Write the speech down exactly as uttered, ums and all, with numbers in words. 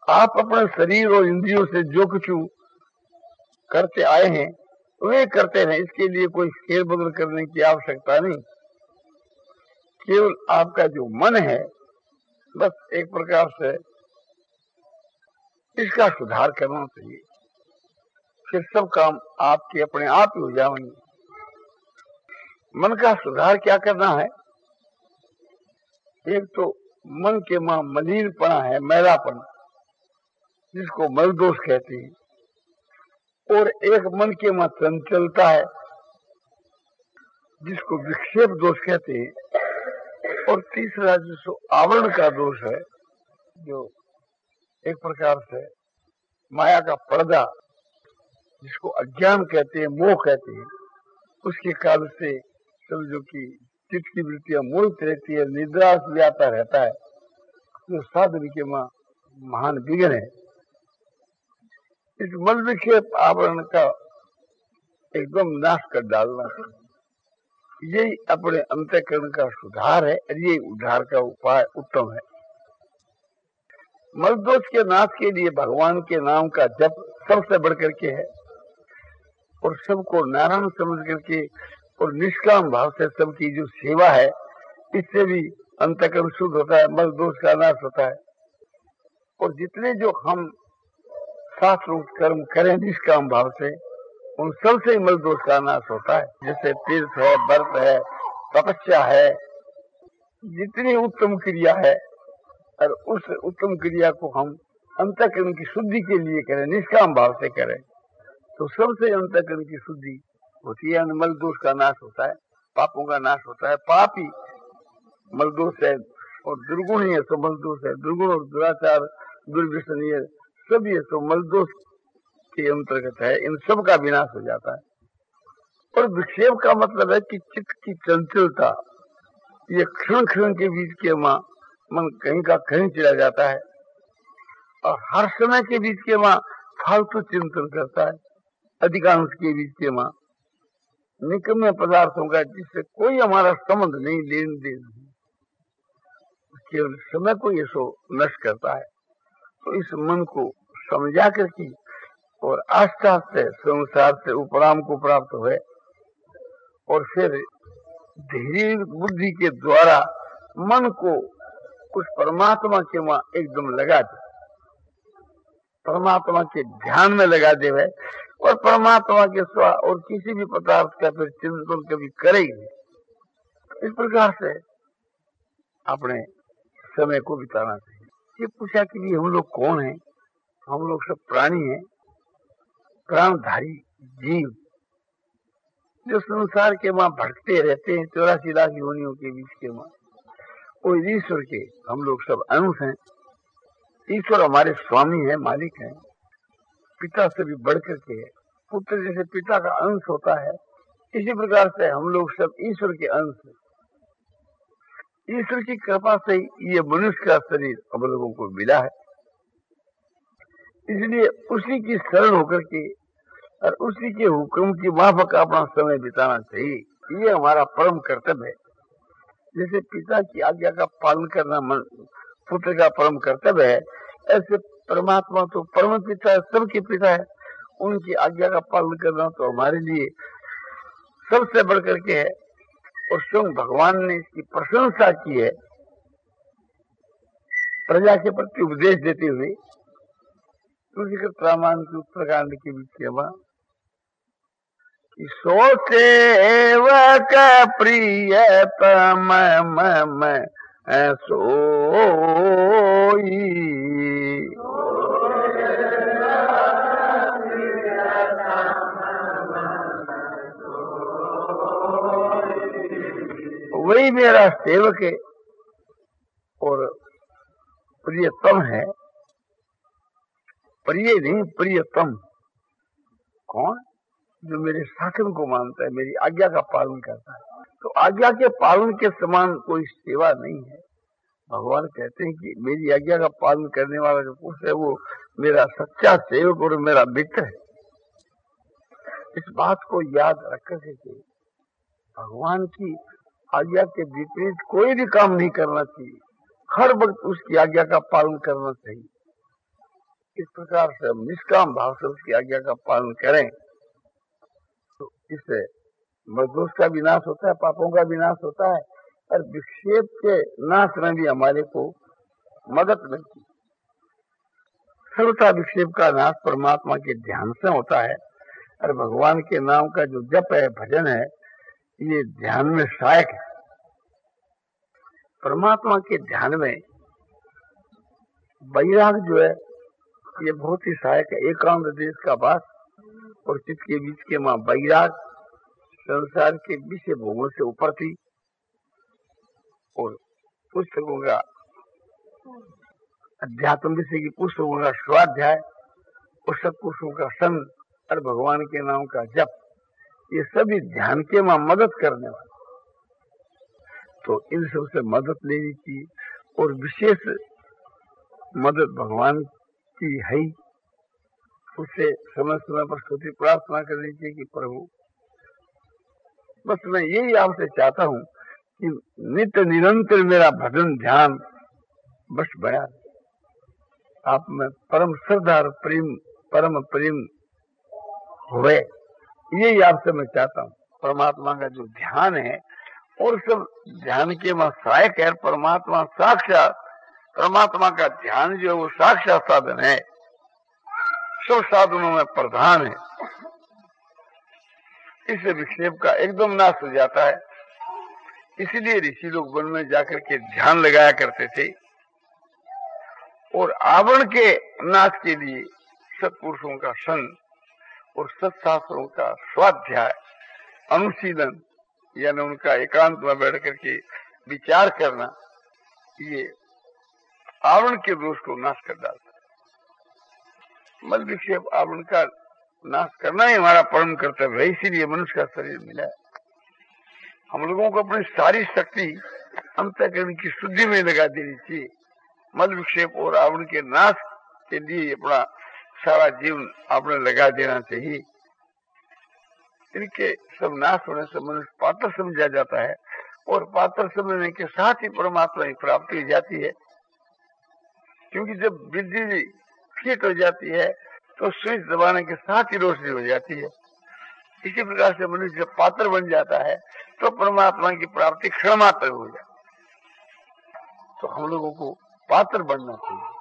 आप अपने शरीर और इंद्रियों से जो कुछ करते आए हैं वे करते हैं, इसके लिए कोई फेर बदल करने की आवश्यकता नहीं। केवल आपका जो मन है बस एक प्रकार से इसका सुधार करना चाहिए, फिर सब काम आपके अपने आप ही हो जाएंगे। मन का सुधार क्या करना है? एक तो मन के मां मलिनपना है, मैलापन, जिसको मल दोष कहते हैं, और एक मन के मां चंचलता है जिसको विक्षेप दोष कहते हैं, और तीसरा जिसको आवरण का दोष है, जो एक प्रकार से माया का पर्दा जिसको अज्ञान कहते हैं, मोह कहते हैं, उसके काल से समझो कि चित्त की वृत्तियां मोहित रहती है, निद्रा भी आता रहता है, जो साधन के मां महान विघ्न है। इस मल विक्षेप आवरण का एकदम नाश कर डालना, यही अपने अंतःकरण का सुधार है, और यही उद्धार का उपाय उत्तम है। मल दोष के नाश के लिए भगवान के नाम का जप सबसे बढ़कर के है, और सबको नारायण समझ करके और निष्काम भाव से सबकी जो सेवा है, इससे भी अंतःकरण शुद्ध होता है, मल दोष का नाश होता है। और जितने जो हम शास्त्रों कर्म करें निष्काम भाव से, उन सबसे ही मल दोष का नाश होता है। जैसे तीर्थ है, व्रत है, तपस्या है, जितनी उत्तम क्रिया है, और उस उत्तम क्रिया को हम अंतःकरण की शुद्धि के लिए करें, निष्काम भाव से करें, तो सबसे अंतःकरण की शुद्धि होती है, मल दोष का नाश होता है, पापों का नाश होता है। पाप ही मल दोष है, और दुर्गुण ही है सो मल दोष है। दुर्गुण और दुराचार, दुर्व्यसन, ये सब ये सो मल दोष के अंतर्गत है, इन सब का विनाश हो जाता है। और विक्षेप का मतलब है कि चित्त की चंचलता, ये क्षण क्षण के बीच के मां मन कहीं का कहीं चला जाता है, और हर समय के बीच के मां फालतू चिंतन करता है, अधिकांश के बीच के मां निकम्मे पदार्थों का जिससे कोई हमारा संबंध नहीं, लेन देन नहीं, केवल समय को ये सो नष्ट करता है। तो इस मन को समझा करके और आस्ते आस्ते संसार से उपराम को प्राप्त हुए, और फिर धीरे बुद्धि के द्वारा मन को उस परमात्मा के वहां एकदम लगा दे, परमात्मा के ध्यान में लगा दे है, और परमात्मा के स्वा और किसी भी पदार्थ का फिर चिंतन कभी करेगी। इस प्रकार से अपने समय को बिताना चाहिए। ये पूछा कि भी हम लोग कौन हैं? हम लोग सब प्राणी हैं, प्राणधारी जीव, जो संसार के वहां भटकते रहते हैं चौरासी लाख योनियों के बीच के वहां। और ईश्वर के हम लोग सब अंश हैं। ईश्वर हमारे स्वामी है, मालिक है, पिता से भी बढ़कर के है। पुत्र जैसे पिता का अंश होता है, इसी प्रकार से हम लोग सब ईश्वर के अंश हैं। ईश्वर की कृपा से ये मनुष्य का शरीर हम लोगों को मिला है, इसलिए उसी की शरण होकर के और उसी के हुक्म की माफक अपना समय बिताना चाहिए। ये हमारा परम कर्तव्य है। जैसे पिता की आज्ञा का पालन करना मन पुत्र का परम कर्तव्य है, ऐसे परमात्मा तो परम पिता है, सबके पिता है, उनकी आज्ञा का पालन करना तो हमारे लिए सबसे बढ़कर के है। और स्वयं भगवान ने इसकी प्रशंसा की है प्रजा के प्रति उपदेश देते हुए। तुलसीकृत रामायण के उत्तरकांड के बीच सो सेवक प्रियतम मम सोई, वही मेरा सेवक है और प्रियतम है। प्रिय नहीं, प्रियतम। कौन? जो मेरे शासन को मानता है, मेरी आज्ञा का पालन करता है। तो आज्ञा के पालन के समान कोई सेवा नहीं है। भगवान कहते हैं कि मेरी आज्ञा का पालन करने वाला जो पुरुष है वो मेरा सच्चा सेवक और मेरा मित्र है। इस बात को याद रख करके भगवान की आज्ञा के विपरीत कोई भी काम नहीं करना चाहिए, हर वक्त उसकी आज्ञा का पालन करना चाहिए। इस प्रकार से हम निष्काम भाव से उसकी आज्ञा का पालन करें तो इससे मजदूर का विनाश होता है, पापों का विनाश होता है और विक्षेप के नाश में भी हमारे को मदद मिलती है। सर्वथा विक्षेप का नाश परमात्मा के ध्यान से होता है और भगवान के नाम का जो जप है, भजन है, ये ध्यान में सहायक है। परमात्मा के ध्यान में वैराग जो है ये बहुत ही सहायक है। एकांत देश का वास और चित्त के बीच के मां वैराग संसार के विषय भोगों से ऊपर थी और पुस्तकों का अध्यात्म विषय की पुस्तकों का स्वाध्याय और सत्पुरुषों का संग और भगवान के नाम का जप, ये सभी ध्यान के मां मदद करने वाले। तो इन सबसे मदद लेनी चाहिए और विशेष मदद भगवान की है, उससे समय समय पर स्तुति प्रार्थना करनी चाहिए कि प्रभु बस मैं यही आपसे चाहता हूं कि नित्य निरंतर मेरा भजन ध्यान बस बया, आप में परम श्रद्धा और प्रेम परम प्रेम हुए, यही आपसे मैं चाहता हूँ। परमात्मा का जो ध्यान है और सब ध्यान के वहां सहायक है। परमात्मा साक्षात, परमात्मा का ध्यान जो है वो साक्षात साधन है, सब साधनों में प्रधान है। इससे विक्षेप का एकदम नाश हो जाता है। इसलिए ऋषि लोग वन में जाकर के ध्यान लगाया करते थे और आवरण के नाश के लिए सत्पुरुषों का संग और सत्शास्त्रों का स्वाध्याय अनुशीलन यानी उनका एकांत में बैठ करके विचार करना, ये आवरण के दोष को नाश कर डालता है। मल विक्षेप आवरण का नाश करना ही हमारा परम कर्तव्य है, इसीलिए मनुष्य का शरीर मिला है। हम लोगों को अपनी सारी शक्ति अंतःकरण की शुद्धि में लगा देनी चाहिए। मल विक्षेप और आवरण के नाश के लिए अपना सारा जीवन आपने लगा देना चाहिए। इनके सब नाश होने से मनुष्य पात्र समझा जाता है और पात्र समझने के साथ ही परमात्मा की प्राप्ति हो जाती है। क्योंकि जब बुद्धि फिट हो जाती है तो स्विच दबाने के साथ ही रोशनी हो जाती है। इसी प्रकार से मनुष्य जब पात्र बन जाता है तो परमात्मा की प्राप्ति क्षण मात्र हो जाती है। तो हम लोगों को पात्र बनना चाहिए।